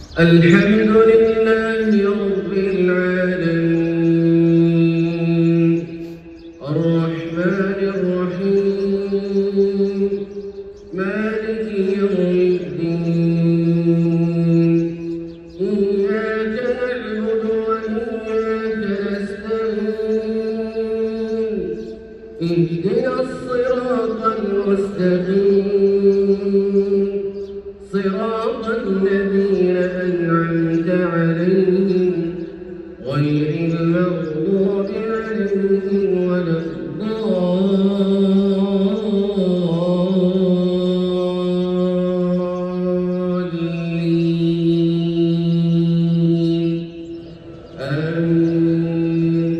الحمد لله رب العالمين الرحمن الرحيم مالك يوم الدين إياك نعبد وإياك نستعين اهدنا الصراط المستقيم صراط الذين أنعمت عليهم غير المغضوب عليهم ولا الضالين آمين.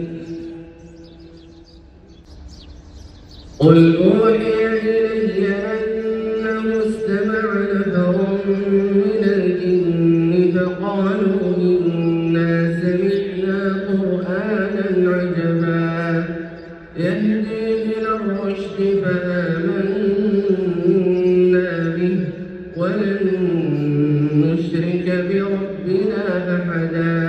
قل أوحي إلي أنه استمع نفر من الجن فقالوا إنا سمعنا قرآنا عجبا يهدي إلى الرشد فآمنا به ولن نشرك بربنا أحدا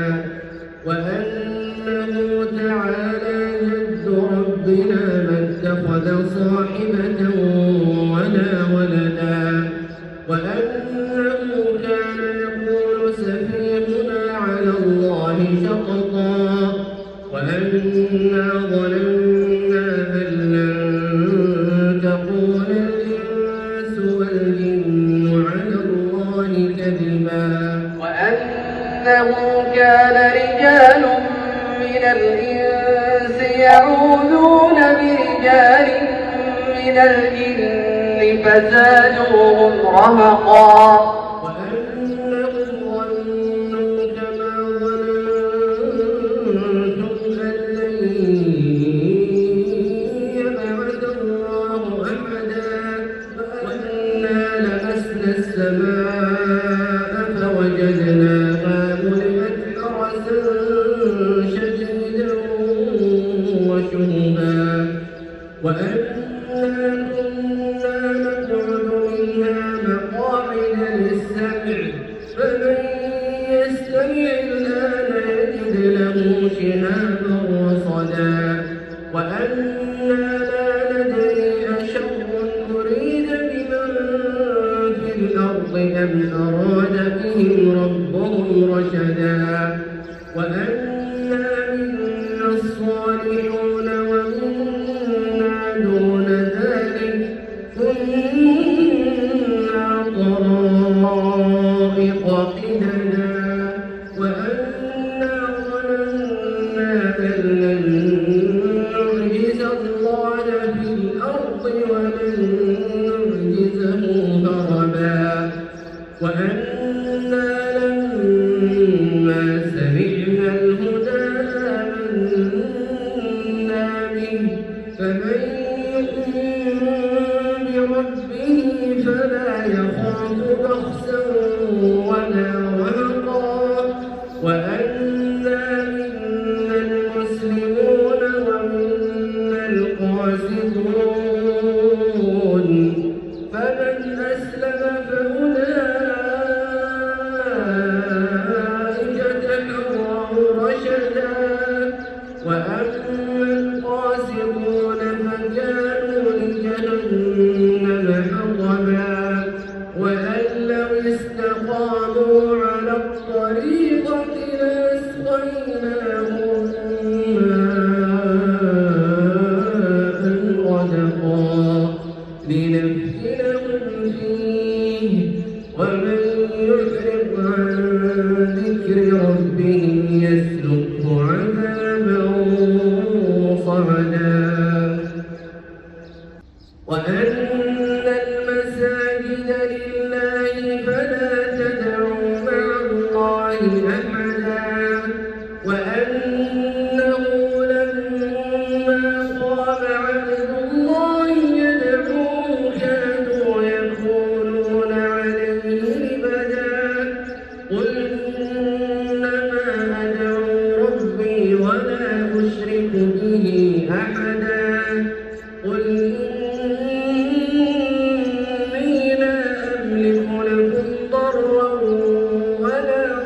وأنه تعالى جد ربنا ما اتخذ صاحبة ولا ولدا وأنه كان يقول سفيهنا على الله شططا وأنا ظننا أن لن تقول الإنس والجن على الله كذبا وأنه كان رجال من الإنس يعوذون برجال من الجن فزادوهم رهقا وأنهم ظنوا كما ظننتم أن لن يبعث الله أحدا وأنا لمسنا السماء فوجدناها ملئت حرسا شديدا وشهبا وأنا كنا نقعد منها مقاعد للسمع فمن يستمع الآن يجد له شهابا رصدا وأنا لا ندري أشر أريد بمن في الأرض أم أراد بهم ربهم رشدا وأنا منا الصالحون ومنا دون ذلك كنا طرائق قددا وأنا ظننا أن لن نعجز الله في الأرض ولن نعجزه هربا وأنا لما سمعنا الهدى آمنا به فمن يؤمن بربه فلا يخاف بخسا ولا رهقا وأنا منا المسلمون ومنا القاسطون فمن أسلم فأولئك تحروا رشدا وأما القاسطون فكانوا لجهنم حطبا وأن لو استقاموا على الطريقة لأسقيناهم ماء غدقا لنفتنهم فيه ومن يعرض عن ذكر ربه يسلكه عذابا صعدا وأن المساجد لله فلا تدعوا مع الله أحدا وأنه لما قام عبد الله يدعوه كانوا يكونون عليه لبدا قل إنما أدعو ربي ولا أشرك به أحدا قل إني لا أملك لكم ضرا ولا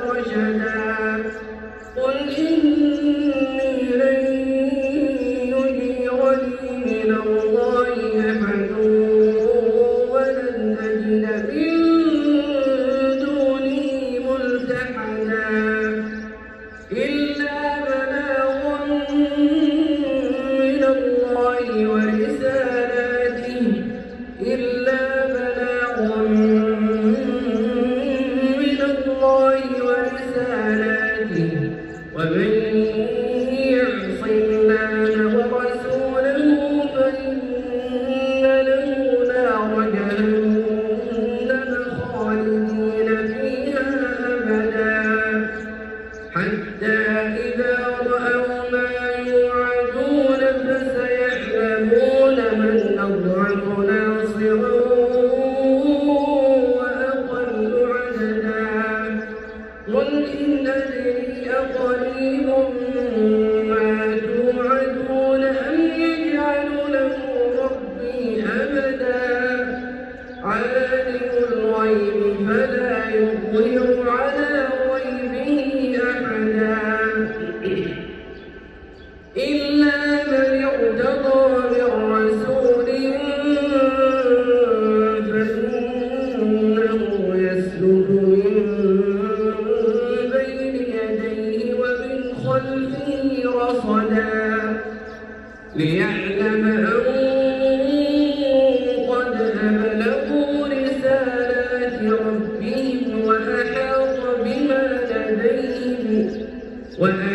الله ورسالاته ومن يعص الله ورسوله فإن له نار جهنم خالدين فيها أبدا حتى إذا رأوا ما يوعدون فسيعلمون من أضعف ناصرا وأقل عددا قل إن أدري أقريب ما توعدون أم يجعل له ربي أمدا عالم الغيب فلا يظهر على غيبه أحدا إلا من ارتضى من رسول فإنه يسلك من بين يديه ومن خلفه رصدا ليعلم أن قد أبلغوا رسالات ربهم وأحاط بما لديهم